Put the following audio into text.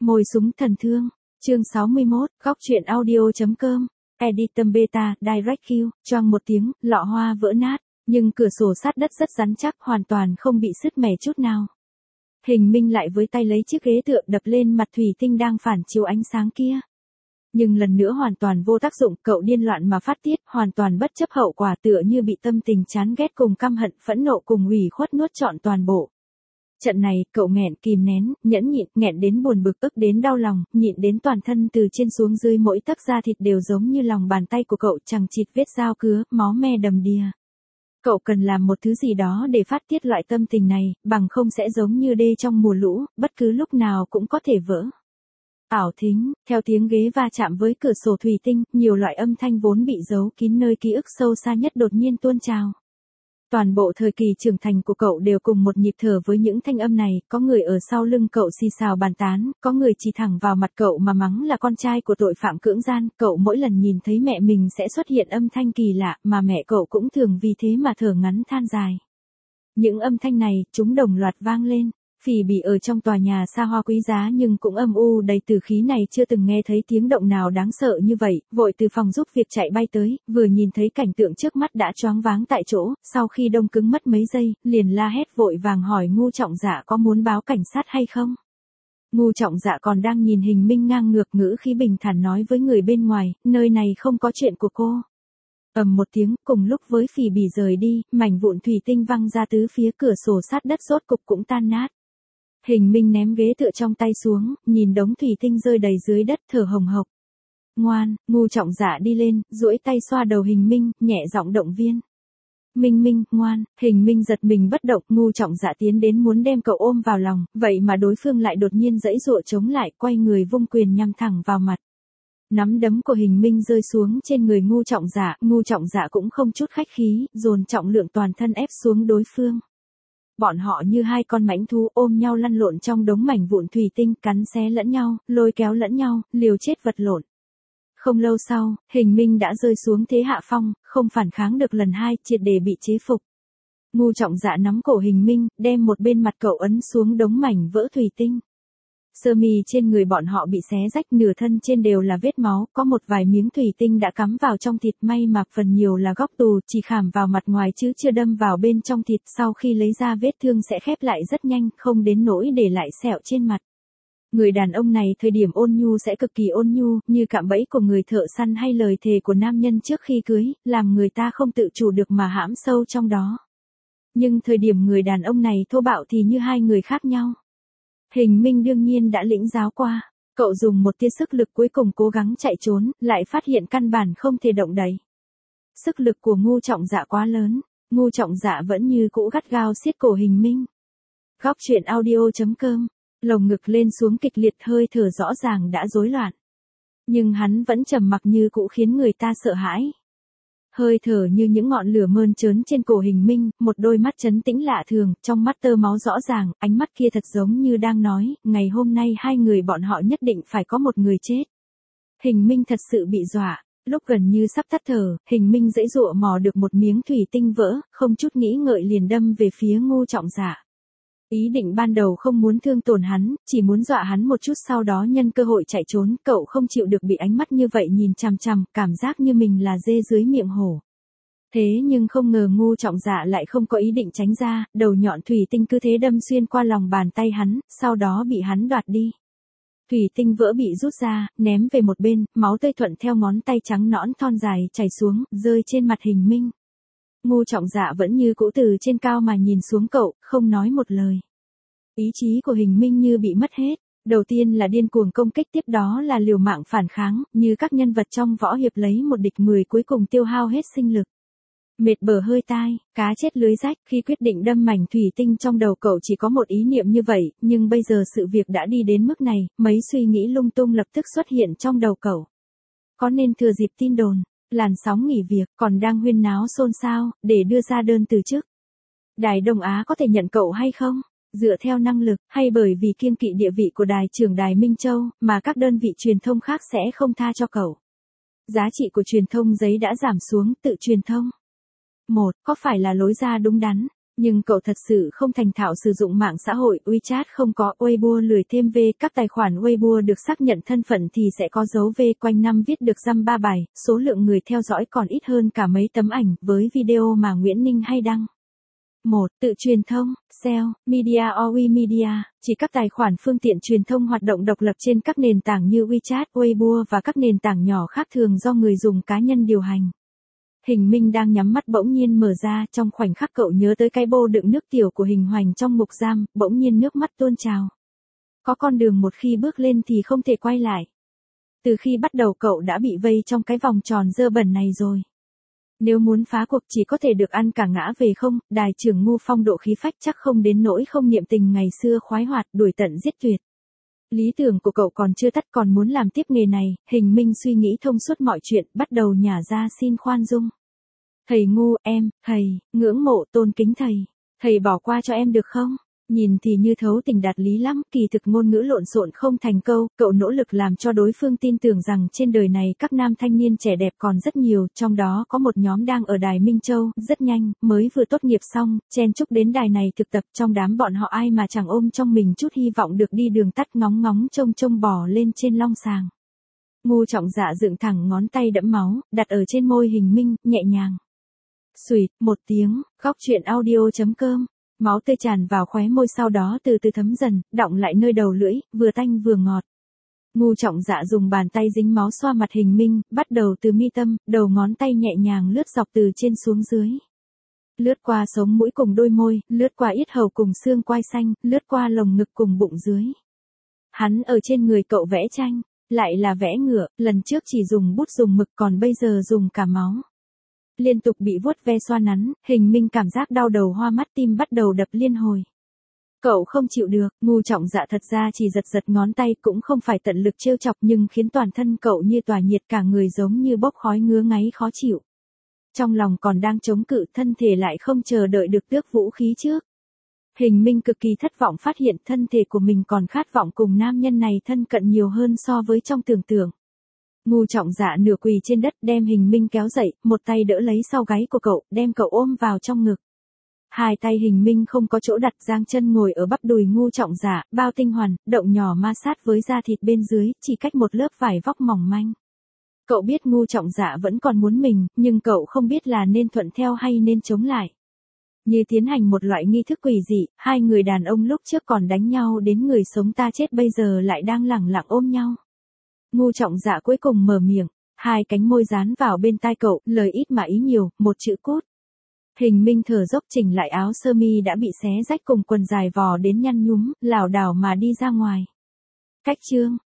Mồi súng thần thương, chương 61, góc truyện audio.com, Editum Beta, Direct Q, choang một tiếng, lọ hoa vỡ nát, nhưng cửa sổ sát đất rất rắn chắc, hoàn toàn không bị sứt mẻ chút nào. Hình Minh lại với tay lấy chiếc ghế tựa đập lên mặt thủy tinh đang phản chiếu ánh sáng kia. Nhưng lần nữa hoàn toàn vô tác dụng, cậu điên loạn mà phát tiết, hoàn toàn bất chấp hậu quả, tựa như bị tâm tình chán ghét cùng căm hận, phẫn nộ cùng ủy khuất nuốt trọn toàn bộ. Trận này, cậu nghẹn, kìm nén, nhẫn nhịn, nghẹn đến buồn bực, ức đến đau lòng, nhịn đến toàn thân từ trên xuống dưới mỗi tấc da thịt đều giống như lòng bàn tay của cậu chằng chịt vết dao cứa, máu me đầm đìa. Cậu cần làm một thứ gì đó để phát tiết loại tâm tình này, bằng không sẽ giống như đê trong mùa lũ, bất cứ lúc nào cũng có thể vỡ. Ảo thính, theo tiếng ghế va chạm với cửa sổ thủy tinh, nhiều loại âm thanh vốn bị giấu kín nơi ký ức sâu xa nhất đột nhiên tuôn trào. Toàn bộ thời kỳ trưởng thành của cậu đều cùng một nhịp thở với những thanh âm này, có người ở sau lưng cậu xì xào bàn tán, có người chỉ thẳng vào mặt cậu mà mắng là con trai của tội phạm cưỡng gian, cậu mỗi lần nhìn thấy mẹ mình sẽ xuất hiện âm thanh kỳ lạ, mà mẹ cậu cũng thường vì thế mà thở ngắn than dài. Những âm thanh này, chúng đồng loạt vang lên. Phỉ Bỉ ở trong tòa nhà xa hoa quý giá nhưng cũng âm u đầy tử khí này chưa từng nghe thấy tiếng động nào đáng sợ như vậy, vội từ phòng giúp việc chạy bay tới, vừa nhìn thấy cảnh tượng trước mắt đã choáng váng tại chỗ, sau khi đông cứng mất mấy giây, liền la hét vội vàng hỏi Ngu Trọng Dạ có muốn báo cảnh sát hay không. Ngu Trọng Dạ còn đang nhìn Hình Minh ngang ngược, ngữ khí bình thản nói với người bên ngoài, nơi này không có chuyện của cô. Ầm một tiếng, cùng lúc với Phỉ Bỉ rời đi, mảnh vụn thủy tinh văng ra tứ phía, cửa sổ sát đất rốt cục cũng tan nát. Hình Minh ném ghế tựa trong tay xuống, nhìn đống thủy tinh rơi đầy dưới đất, thở hồng hộc. Ngoan, Ngu Trọng Dạ đi lên, duỗi tay xoa đầu Hình Minh, nhẹ giọng động viên. Minh Minh, ngoan. Hình Minh giật mình bất động, Ngu Trọng Dạ tiến đến muốn đem cậu ôm vào lòng, vậy mà đối phương lại đột nhiên giãy giụa chống lại, quay người vung quyền nhằm thẳng vào mặt. Nắm đấm của Hình Minh rơi xuống trên người Ngu Trọng Dạ cũng không chút khách khí, dồn trọng lượng toàn thân ép xuống đối phương. Bọn họ như hai con mãnh thú ôm nhau lăn lộn trong đống mảnh vụn thủy tinh, cắn xé lẫn nhau, lôi kéo lẫn nhau, liều chết vật lộn. Không lâu sau, Hình Minh đã rơi xuống thế hạ phong, không phản kháng được lần hai, triệt để bị chế phục. Ngu Trọng Dạ nắm cổ Hình Minh, đem một bên mặt cậu ấn xuống đống mảnh vỡ thủy tinh. Sơ mi trên người bọn họ bị xé rách, nửa thân trên đều là vết máu, có một vài miếng thủy tinh đã cắm vào trong thịt, may mà phần nhiều là góc tù, chỉ khảm vào mặt ngoài chứ chưa đâm vào bên trong thịt, sau khi lấy ra vết thương sẽ khép lại rất nhanh, không đến nỗi để lại sẹo trên mặt. Người đàn ông này thời điểm ôn nhu sẽ cực kỳ ôn nhu, như cạm bẫy của người thợ săn hay lời thề của nam nhân trước khi cưới, làm người ta không tự chủ được mà hãm sâu trong đó. Nhưng thời điểm người đàn ông này thô bạo thì như hai người khác nhau. Hình Minh đương nhiên đã lĩnh giáo qua, cậu dùng một tia sức lực cuối cùng cố gắng chạy trốn, lại phát hiện căn bản không thể động đậy. Sức lực của Ngu Trọng Dạ quá lớn, Ngu Trọng Dạ vẫn như cũ gắt gao siết cổ Hình Minh. Góc truyện audio.com, lồng ngực lên xuống kịch liệt, hơi thở rõ ràng đã rối loạn. Nhưng hắn vẫn trầm mặc như cũ khiến người ta sợ hãi. Hơi thở như những ngọn lửa mơn trớn trên cổ Hình Minh, một đôi mắt trấn tĩnh lạ thường, trong mắt tơ máu rõ ràng, ánh mắt kia thật giống như đang nói, ngày hôm nay hai người bọn họ nhất định phải có một người chết. Hình Minh thật sự bị dọa, lúc gần như sắp tắt thở, Hình Minh giãy giụa mò được một miếng thủy tinh vỡ, không chút nghĩ ngợi liền đâm về phía Ngu Trọng Dạ. Ý định ban đầu không muốn thương tổn hắn, chỉ muốn dọa hắn một chút, sau đó nhân cơ hội chạy trốn, cậu không chịu được bị ánh mắt như vậy nhìn chằm chằm, cảm giác như mình là dê dưới miệng hổ. Thế nhưng không ngờ Ngu Trọng Dạ lại không có ý định tránh ra, đầu nhọn thủy tinh cứ thế đâm xuyên qua lòng bàn tay hắn, sau đó bị hắn đoạt đi. Thủy tinh vỡ bị rút ra, ném về một bên, máu tươi thuận theo ngón tay trắng nõn thon dài chảy xuống, rơi trên mặt Hình Minh. Ngu Trọng Dạ vẫn như cũ từ trên cao mà nhìn xuống cậu, không nói một lời. Ý chí của Hình Minh như bị mất hết, đầu tiên là điên cuồng công kích, tiếp đó là liều mạng phản kháng, như các nhân vật trong võ hiệp lấy một địch 10, cuối cùng tiêu hao hết sinh lực. Mệt bở hơi tai, cá chết lưới rách, khi quyết định đâm mảnh thủy tinh trong đầu cậu chỉ có một ý niệm như vậy, nhưng bây giờ sự việc đã đi đến mức này, mấy suy nghĩ lung tung lập tức xuất hiện trong đầu cậu. Có nên thừa dịp tin đồn, làn sóng nghỉ việc, còn đang huyên náo xôn xao, để đưa ra đơn từ chức? Đài Đông Á có thể nhận cậu hay không? Dựa theo năng lực, hay bởi vì kiêng kỵ địa vị của đài trưởng đài Minh Châu, mà các đơn vị truyền thông khác sẽ không tha cho cậu? Giá trị của truyền thông giấy đã giảm xuống, tự truyền thông. Có phải là lối ra đúng đắn? Nhưng cậu thật sự không thành thạo sử dụng mạng xã hội WeChat, không có Weibo, lười thêm V, các tài khoản Weibo được xác nhận thân phận thì sẽ có dấu V, quanh năm viết được dăm ba bài, số lượng người theo dõi còn ít hơn cả mấy tấm ảnh với video mà Nguyễn Ninh hay đăng. 1. Tự truyền thông, SEO, Media or WeMedia, chỉ các tài khoản phương tiện truyền thông hoạt động độc lập trên các nền tảng như WeChat, Weibo và các nền tảng nhỏ khác thường do người dùng cá nhân điều hành. Hình Minh đang nhắm mắt bỗng nhiên mở ra, trong khoảnh khắc cậu nhớ tới cái bô đựng nước tiểu của Hình Hoành trong ngục giam, bỗng nhiên nước mắt tuôn trào. Có con đường một khi bước lên thì không thể quay lại. Từ khi bắt đầu cậu đã bị vây trong cái vòng tròn dơ bẩn này rồi. Nếu muốn phá cuộc chỉ có thể được ăn cả ngã về không, đài trưởng Ngu phong độ khí phách chắc không đến nỗi không niệm tình ngày xưa khoái hoạt đuổi tận giết tuyệt. Lý tưởng của cậu còn chưa tắt, còn muốn làm tiếp nghề này, Hình Minh suy nghĩ thông suốt mọi chuyện, bắt đầu nhả ra xin khoan dung. Thầy Ngu, thầy, ngưỡng mộ tôn kính thầy bỏ qua cho em được không? Nhìn thì như thấu tình đạt lý lắm, kỳ thực ngôn ngữ lộn xộn không thành câu, cậu nỗ lực làm cho đối phương tin tưởng rằng trên đời này các nam thanh niên trẻ đẹp còn rất nhiều, trong đó có một nhóm đang ở đài Minh Châu, rất nhanh, mới vừa tốt nghiệp xong, chen chúc đến đài này thực tập, trong đám bọn họ ai mà chẳng ôm trong mình chút hy vọng được đi đường tắt, ngóng ngóng trông bò lên trên long sàng. Ngu Trọng Dạ dựng thẳng ngón tay đẫm máu, đặt ở trên môi Hình Minh, nhẹ nhàng. Xuỵt, một tiếng, góc truyện audio.com. Máu tươi tràn vào khóe môi, sau đó từ từ thấm dần, đọng lại nơi đầu lưỡi, vừa tanh vừa ngọt. Ngu Trọng Dạ dùng bàn tay dính máu xoa mặt Hình Minh, bắt đầu từ mi tâm, đầu ngón tay nhẹ nhàng lướt dọc từ trên xuống dưới. Lướt qua sống mũi cùng đôi môi, lướt qua yết hầu cùng xương quai xanh, lướt qua lồng ngực cùng bụng dưới. Hắn ở trên người cậu vẽ tranh, lại là vẽ ngựa, lần trước chỉ dùng bút dùng mực, còn bây giờ dùng cả máu. Liên tục bị vuốt ve xoa nắn, Hình Minh cảm giác đau đầu hoa mắt, tim bắt đầu đập liên hồi. Cậu không chịu được, Ngu Trọng Dạ thật ra chỉ giật ngón tay, cũng không phải tận lực trêu chọc, nhưng khiến toàn thân cậu như tỏa nhiệt, cả người giống như bốc khói, ngứa ngáy khó chịu. Trong lòng còn đang chống cự, thân thể lại không chờ đợi được tước vũ khí trước. Hình Minh cực kỳ thất vọng phát hiện thân thể của mình còn khát vọng cùng nam nhân này thân cận nhiều hơn so với trong tưởng tượng. Ngu Trọng Dạ nửa quỳ trên đất, đem Hình Minh kéo dậy, một tay đỡ lấy sau gáy của cậu, đem cậu ôm vào trong ngực. Hai tay Hình Minh không có chỗ đặt, giang chân ngồi ở bắp đùi Ngu Trọng Dạ, bao tinh hoàn, động nhỏ ma sát với da thịt bên dưới, chỉ cách một lớp vải vóc mỏng manh. Cậu biết Ngu Trọng Dạ vẫn còn muốn mình, nhưng cậu không biết là nên thuận theo hay nên chống lại. Như tiến hành một loại nghi thức quỷ dị, hai người đàn ông lúc trước còn đánh nhau đến người sống ta chết, bây giờ lại đang lẳng lặng ôm nhau. Ngu Trọng Dạ cuối cùng mở miệng, hai cánh môi dán vào bên tai cậu, lời ít mà ý nhiều, một chữ cút. Hình Minh thở dốc chỉnh lại áo sơ mi đã bị xé rách cùng quần dài vò đến nhăn nhúm, lảo đảo mà đi ra ngoài. Cách chương